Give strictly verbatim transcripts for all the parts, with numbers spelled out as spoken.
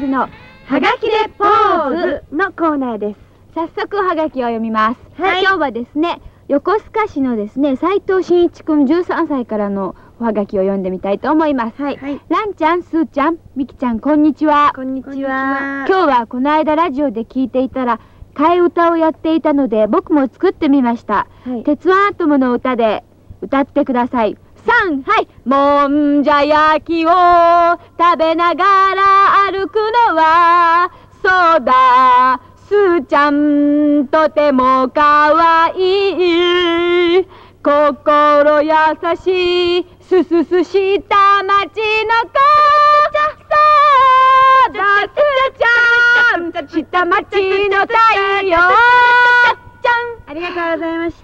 ズのはがきでポーズのコーナーです。早速はがきを読みます。はい、今日はですね、横須賀市のですね、斉藤真一くんじゅうさんさいからのおはがきを読んでみたいと思います。はい、ランちゃん、スーちゃん、ミキちゃん、こんにちは。 こんにちは。 今日はこの間ラジオで聞いていたら替え歌をやっていたので僕も作ってみました。はい、鉄腕アトムの歌で歌ってください。さん、はい。もんじゃ焼きを食べながら歩くのは、そうだ、すーちゃんとてもかわいい。心優しい、すすすした街の子。そうだ、すーちゃん、下町の太陽。 ありがとうございました。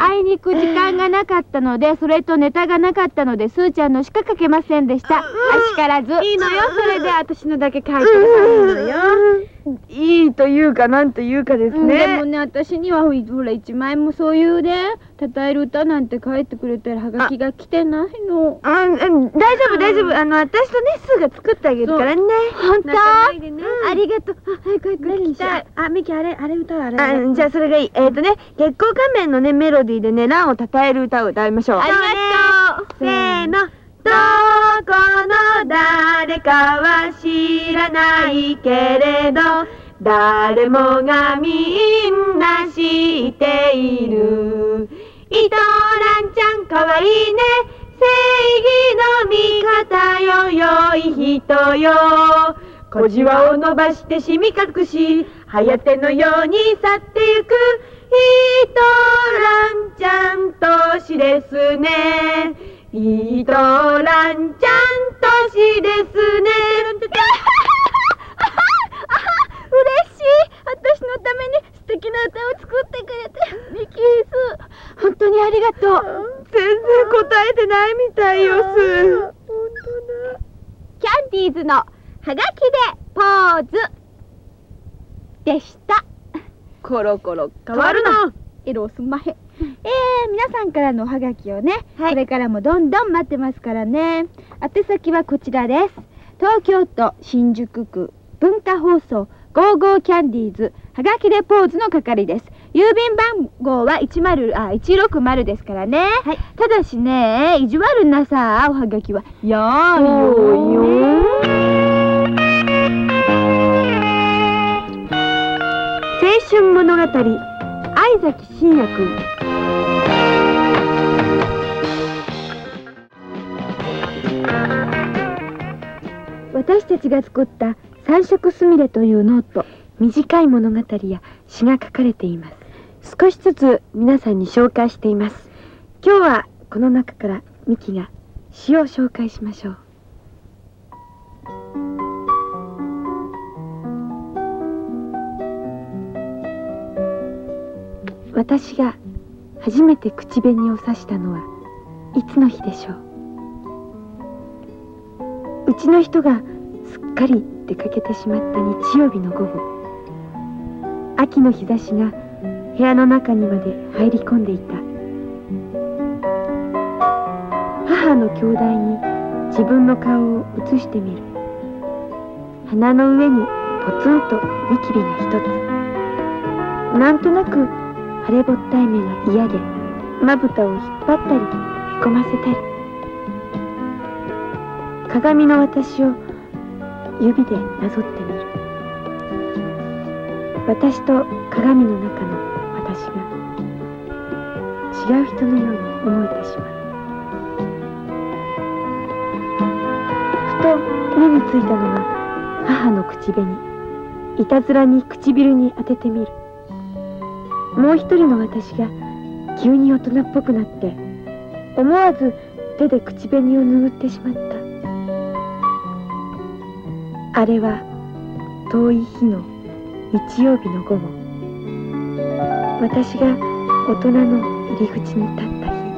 あいにく時間がなかったので、それとネタがなかったので、すーちゃんのしか書けませんでした。あしからず。 いいのよ、それで私のだけ書いてくれるのよ。 いいというか、なんというかですね。でもね、私にはほら一枚もそういうね、たたえる歌なんて書いてくれたらはがきが来てないの。 あ、大丈夫大丈夫。あの私とね、すーが作ってあげるからね。 本当？ ありがとう。あ、早く早く何にしたい。あ、ミキあれあれ歌うあれ。あ、じゃあそれがいい。えっとね、月光仮面のねメロディーでね、ランをたたえる歌を歌いましょう。 ありがとう。 せーの。どこの誰かは知らないけれど、誰もがみんな知っている。糸蘭ちゃんかわいいね、正義の味方よ、良い人よ。小じわを伸ばしてしみ隠し、はやてのように去ってゆく。糸蘭ちゃん年ですね。糸蘭ちゃん年ですね。 嬉しい。私のために素敵な歌を作ってくれて、ミキース、本当にありがとう。 全然答えてないみたいよ、スー。本当だ。 キャンディーズのはがきでポーズでした。コロコロ変わるの。エロすんまへん。えー、皆さんからのおはがきをね、はい、これからもどんどん待ってますからね。宛先はこちらです。東京都新宿区文化放送ゴーゴーキャンディーズはがきでポーズの係です。郵便番号はいちまる、あ、いちろくまるですからね。はい、ただしね、意地悪なさ、おはがきはやーよよ。 青春物語、相崎真也くん。私たちが作った三色すみれというノート、短い物語や詩が書かれています。少しずつ皆さんに紹介しています。今日はこの中からミキが詩を紹介しましょう。私が初めて口紅を刺したのはいつの日でしょう。うちの人がすっかり出かけてしまった日曜日の午後、秋の日差しが部屋の中にまで入り込んでいた。母の鏡台に自分の顔を映してみる。鼻の上にポツンとニキビが一つ。なんとなく腫れぼったい目が嫌で、まぶたを引っ張ったりへこませたり。鏡の私を指でなぞってみる。私と鏡の中の私が違う人のように思えてしまう。ふと目についたのが母の口紅。いたずらに唇に当ててみる。もう一人の私が急に大人っぽくなって思わず手で口紅を拭ってしまった。あれは遠い日の日曜日の午後、私が大人の入り口に立った日。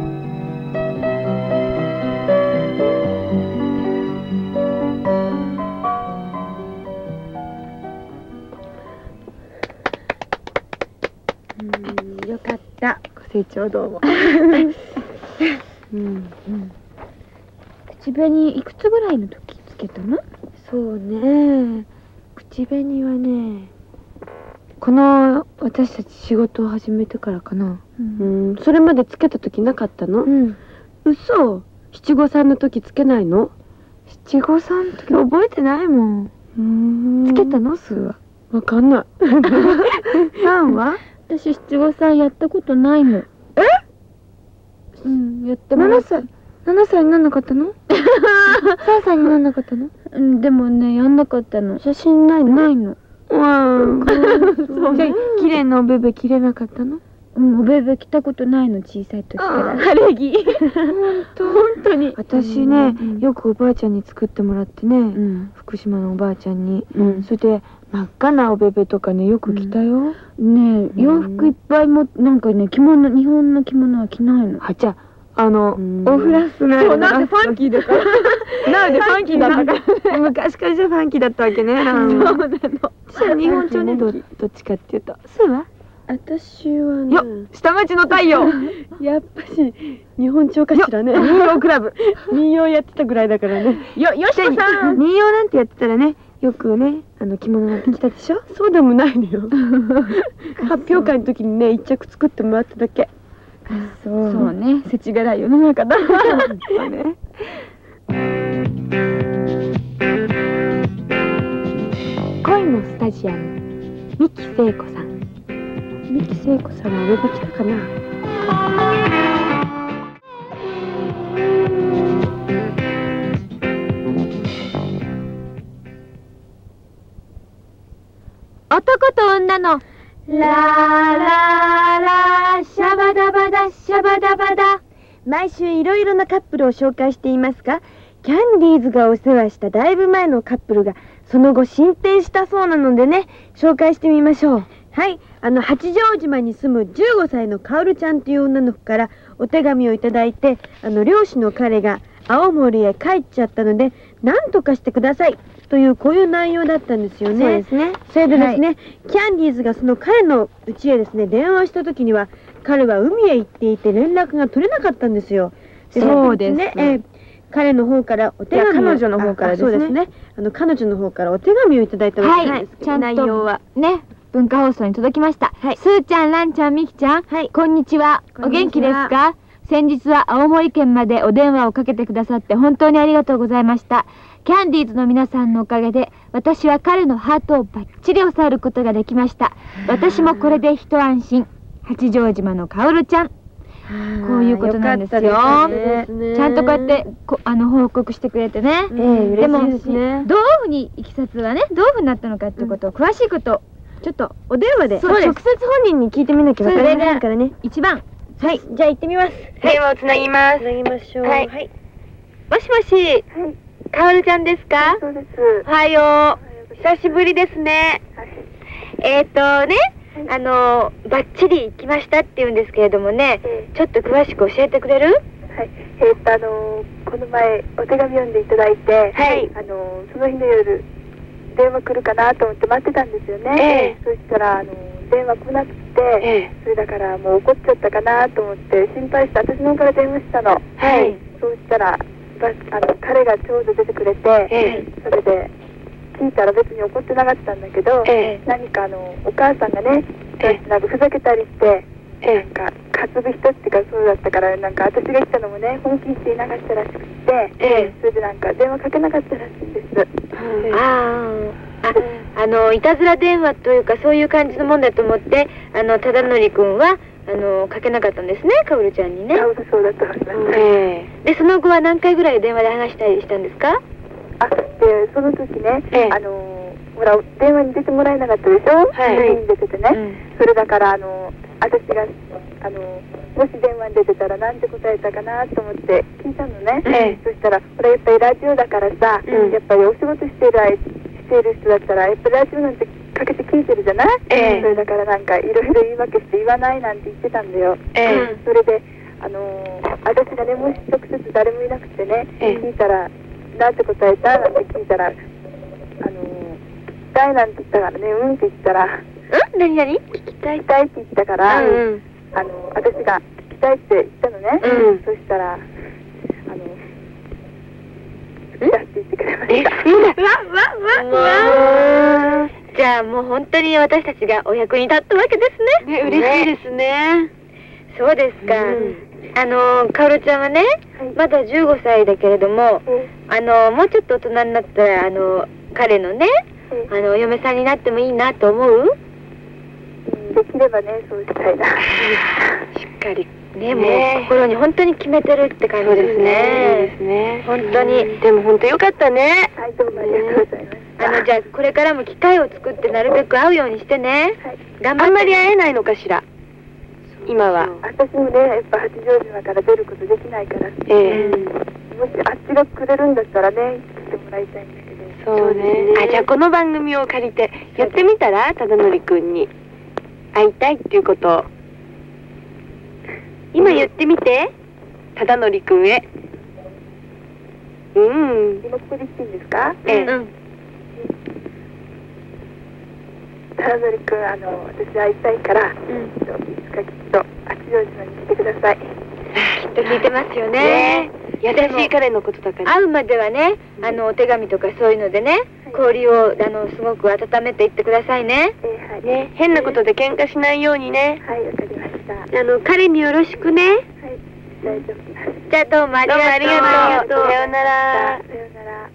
うん、よかった。ご清聴どうも。うんうん、 口紅いくつぐらいの時つけたの？ そうね、 口紅はね、この私たち仕事を始めてからかな。 うん、それまでつけた時なかったの？ うん。 嘘。七五三の時つけないの？ 七五三の時覚えてないもん。 うーん。 つけたの？すーは。 わかんない。 さんは？ 私七五三やったことないの。 え？ うん、やってもらった。 ななさい。ななさいになんなかったの？さんさいになんなかったの？ うん、でもね、やんなかったの。 写真ないの？ ないの。 うん。じゃあ、綺麗なおべべ着れなかったの？ うん、おべべ着たことないの、小さい時から。 晴れ着。本当に。私ね、よくおばあちゃんに作ってもらってね、福島のおばあちゃんに。それで、真っ赤なおべべとかね、よく着たよ。 ねえ、洋服いっぱいも、なんかね、着物、日本の着物は着ないの。 は、じゃあ、あの、オフラスね。 そう、なんでファンキーだから。なんでファンキーだったから。 昔からじゃファンキーだったわけね。そうなの。私は日本調ね、どっちかっていうと。すーは？ 私はね。 よっ、下町の太陽。 やっぱし、日本調かしらね。 民謡クラブ。 民謡やってたぐらいだからね。 よ、よしこさん。民謡なんてやってたらね、よくね、あの着物なんて着たでしょ？ そうでもないのよ。発表会の時にね、一着作ってもらっただけ。 そう。そうね、世知辛い世の中だ。 そうね。恋のスタジアム、三木聖子さん。 三木聖子さんはおべべきたかな？ 男と女のラーラーラーシャバダバダシャバダバダ。毎週いろいろなカップルを紹介していますが、キャンディーズがお世話しただいぶ前のカップルがその後進展したそうなのでね、紹介してみましょう。はい、あの八丈島に住むじゅうごさいのカオルちゃんという女の子からお手紙をいただいて、あの漁師の彼が青森へ帰っちゃったので何とかしてくださいというこういう内容だったんですよね。そうですね。それでですね、はい、キャンディーズがその彼の家へですね電話した時には彼は海へ行っていて連絡が取れなかったんですよ。 そうですね。 えー彼の方からお手紙を、彼女の方からですね。そうですね。あの彼女の方からお手紙をいただいたわけです。 ちゃんと内容はね、文化放送に届きました。すーちゃん、らんちゃん、みきちゃん、こんにちは。お元気ですか？先日は青森県までお電話をかけてくださって本当にありがとうございました。キャンディーズの皆さんのおかげで私は彼のハートをバッチリ押さえることができました。私もこれで一安心。八丈島のカオルちゃん。こういうことなんですよ。ちゃんとこうやってこあの報告してくれてね。でもどういうふうにいきさつはね、どういうふうになったのかっていうことを詳しいことちょっとお電話で直接本人に聞いてみなきゃわからないからね。 一番。 はい、じゃあ行ってみます。 電話をつなぎます。 つなぎましょう。 はい。もしもし、カオルちゃんですか？ そうです。 おはよう。久しぶりですね。えっとね。あのバッチリ来ましたって言うんですけれどもね、えー、ちょっと詳しく教えてくれる？ はい、えー、っとあのー、この前お手紙読んでいただいて、はい、あのー、その日の夜電話来るかなと思って待ってたんですよね。えー、そしたらあのー、電話来なくて、えー、それだからもう怒っちゃったかなと思って心配して私の方から電話したの。はい、そうしたらバあの彼がちょうど出てくれて、えー、それで聞いたら別に怒ってなかったんだけど、ええ、何かあのお母さんがね、ええ、なんかふざけたりして、ええ、なんか担ぐ人っていうかそうだったからなんか私が来たのもね本気にしていなかったらしくて、ええ、それでなんか電話かけなかったらしいんです。 うん、ああ、あのいたずら電話というかそういう感じのもんだと思ってあの忠則君はあのかけなかったんですね、カオルちゃんにね。 そうだと思います。 ええ、でその後は何回ぐらい電話で話したりしたんですか？ あ、で、その時ね、ええ、あのー、ほら、電話に出てもらえなかったでしょ？はい。電話に出ててね。うん、それだから、あのー、私が、あのー、もし電話に出てたらなんて答えたかなと思って聞いたのね。ええ、そしたら、ほら、やっぱりラジオだからさ、うん、やっぱりお仕事している、している人だったら、やっぱりラジオなんてかけて聞いてるじゃない？ええ、それだからなんか、いろいろ言い訳して言わないなんて言ってたんだよ。ええ、それで、あのー、私がね、もし直接誰もいなくてね、ええ、聞いたら、なんて答えたなんて聞いたら、あのー、聞きたいなんて言ったからね、うんって言ったら、 うん？何何？ 聞きたいたいって言ったから、うんうん、あのー、私が聞きたいって言ったのね、うん、そしたら、あのー、好きだって言ってくれました。 え、わ、わ、わ、わ、 らもう本当に私たちがお役に立ったわけですね。 ね、嬉しいですね。 そうですか。あのかおるちゃんはね、まだじゅうごさいだけれども、あのもうちょっと大人になったらあの彼のね、あの嫁さんになってもいいなと思う？ できればね、そうしたいな。しっかりね、もう心に本当に決めてるって感じですね。 そうですね。 本当に。 でも本当よかったね。 はい、どうもありがとうございます。 あのじゃあこれからも機会を作ってなるべく会うようにしてね。頑張って。 あんまり会えないのかしら。今は。 私もね、やっぱ八丈島から出ることできないから。ええ。もしあっちがくれるんだったらね、来てもらいたいんだけど。 そうね。あ、じゃあこの番組を借りて言ってみたら、忠則くんに会いたいっていうことを。今言ってみて、忠則くんへ。うん。 今ここで言っていいんですか？ ええ。 忠則くん、あの私会いたいから、いつかきっと八丈島に来てください。 きっと聞いてますよね。 優しい彼のことだから。 会うまではね、あのお手紙とかそういうのでね、交流をあのすごく温めていってくださいね。 ね、変なことで喧嘩しないようにね。 はい、わかりました。 あの彼によろしくね。 はい、大丈夫です。 じゃあどうもありがとう。 ありがとう。さようなら。 さようなら。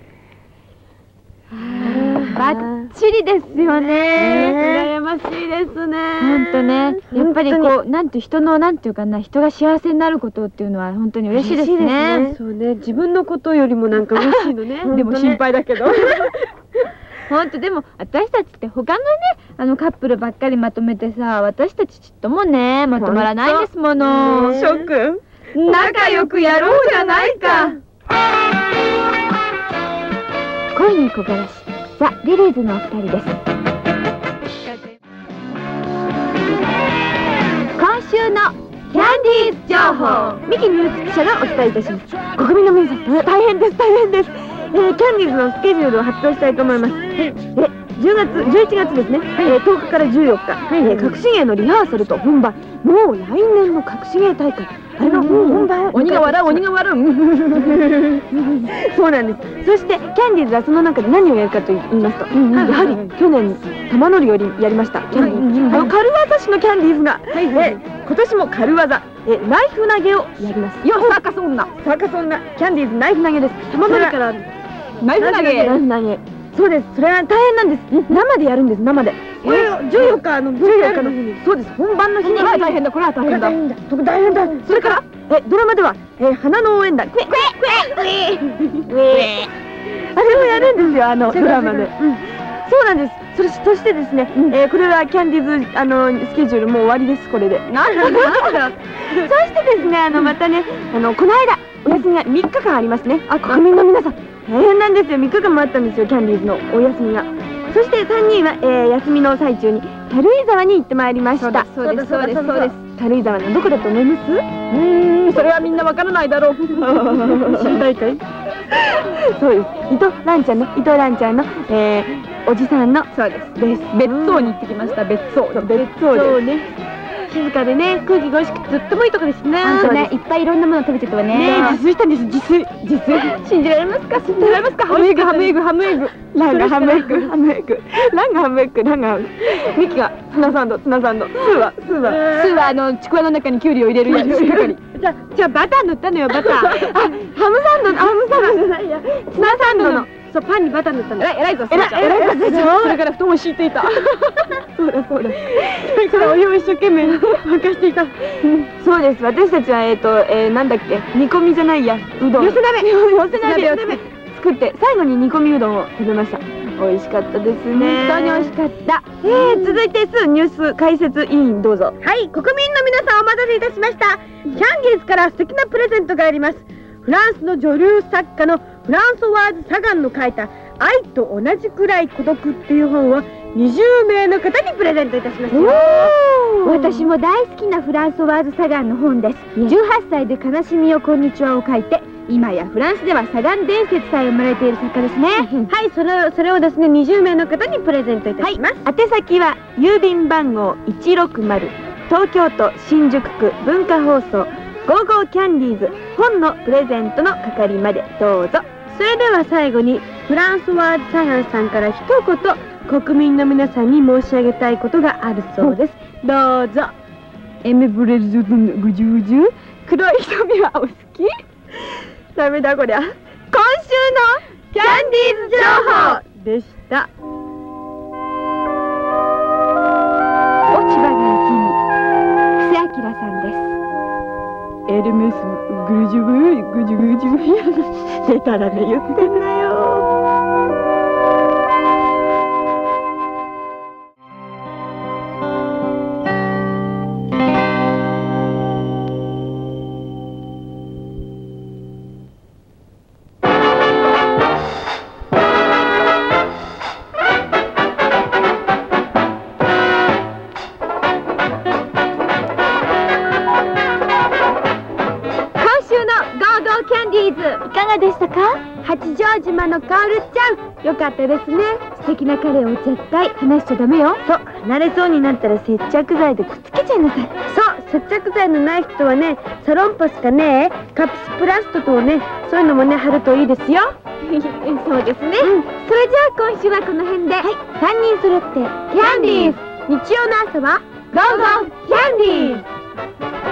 バッチリですよね。 羨ましいですね。 本当ね、やっぱりこうなんて人のなんていうかな、人が幸せになることっていうのは本当に嬉しいですね。 そうね、自分のことよりもなんか嬉しいのね。 でも心配だけど。本当でも私たちって他のねあのカップルばっかりまとめてさ、私たちちっともねまとまらないですもの。 ショック。 仲良くやろうじゃないか。恋に焦がらしザ・リリーズのお二人です。今週のキャンディーズ情報、 ミキニュース記者がお伝えいたします。国民の皆さん、大変です大変です。えー、キャンディーズのスケジュールを発表したいと思います。えじゅうがつじゅういちがつですね、えー、とおかからじゅうよっか、えー、革新芸のリハーサルと本番。もう来年の革新芸大会、あれの本番。 鬼が笑う鬼が笑う。 そうなんです。そしてキャンディーズはその中で何をやるかと言いますと、やはり去年玉乗りよりやりましたキャンディーズ、あの軽業師のキャンディーズが今年も軽業えナイフ投げをやります。 よサーカス女サーカス女キャンディーズナイフ投げです。玉乗りからナイフ投げナイフ投げ、そうです。それは大変なんです。生でやるんです。生でじゅうよっかのじゅうよっかの日に、そうです、本番の日に。 これは大変だ、これは大変だ、 大変だ。それからえドラマではえ花の応援団クエクエクエクエあれもやるんですよ、あのドラマで。そうなんです。それそしてですね、えこれはキャンディーズあのスケジュールもう終わりです。これでなんだそしてですね、あのまたね、あのこの間お休みがみっかかんありますね。あ、国民の皆さん大変なんですよ。みっかかんもあったんですよ、キャンディーズのお休みが。そしてさんにんは、えー、休みの最中に軽井沢に行ってまいりました。 そうですそうですそうです。 軽井沢のどこだと思います？ うーん、それはみんなわからないだろう。 知りたいかい？そうです。伊藤蘭ちゃんね、伊藤蘭ちゃんの、えー、おじさんのそうです別別荘に行ってきました。別荘別荘ね。静かでね、空気が美味しくてとってもいいとこですね。 本当ね、いっぱいいろんなもの食べちゃったわね。 ね、自炊したんです。自炊自炊。 信じられますか？信じられますか？ハムエッグハムエッグハムエッグ。 ランがハムエッグハムエッグ。ランがハムエッグランがハム。ミキがツナサンドツナサンド。スーはスーはスーはあのちくわの中にキュウリを入れるやつ係。 じゃじゃバター塗ったのよバター。あ、ハムサンドハムサンドじゃないや。ツナサンドの。そう、パンにバター塗ったの。 えらいぞ、 えらいぞ、 それから布団を敷いていた。 そうだそうだ。それからお湯を一生懸命沸かしていた。そうです。私たちはえっとえなんだっけ、煮込みじゃないや、うどん。寄せ鍋。寄せ鍋を作って最後に煮込みうどんを食べました。美味しかったですね。 本当に美味しかった。 えー、続いてすニュース解説委員どうぞ。 はい、国民の皆さんお待たせいたしました。キャンディーズから素敵なプレゼントがあります。フランスの女流作家のフランソワーズ・サガンの書いた「愛と同じくらい孤独」っていう本をにじゅうめいの方にプレゼントいたしますよ。 私も大好きなフランソワーズ・サガンの本です。じゅうはっさいで悲しみよこんにちはを書いて、今やフランスではサガン伝説さえ生まれている作家ですね。 はい、それそれをですねにじゅうめいの方にプレゼントいたします。 宛先は郵便番号いちろくまる東京都新宿区文化放送ゴーゴーキャンディーズ本のプレゼントの係までどうぞ。 それでは最後にフランソワーズ・サガンさんから一言国民の皆さんに申し上げたいことがあるそうです。どうぞ。エメブレルズのぐじゅぐじゅ、黒い瞳はお好き？ダメだこりゃ。今週のキャンディーズ情報でした。 落ち葉が雪に布施明さんです。 エルメスぐるじゅぐぐじゅぐじゅでたらめ言ってんなよ。いかがでしたか？八丈島のカオルちゃん、よかったですね。素敵な彼を絶対離しちゃダメよ。そう、離れそうになったら接着剤でくっつけちゃいなさい。そう、接着剤のない人はね、サロンパスかね、カプスプラストとね、そういうのもね、貼るといいですよ。 そうですね、うん、それじゃあ今週はこの辺で、はい、さんにん揃ってキャンディーズ。日曜の朝はゴーゴーキャンディーズ。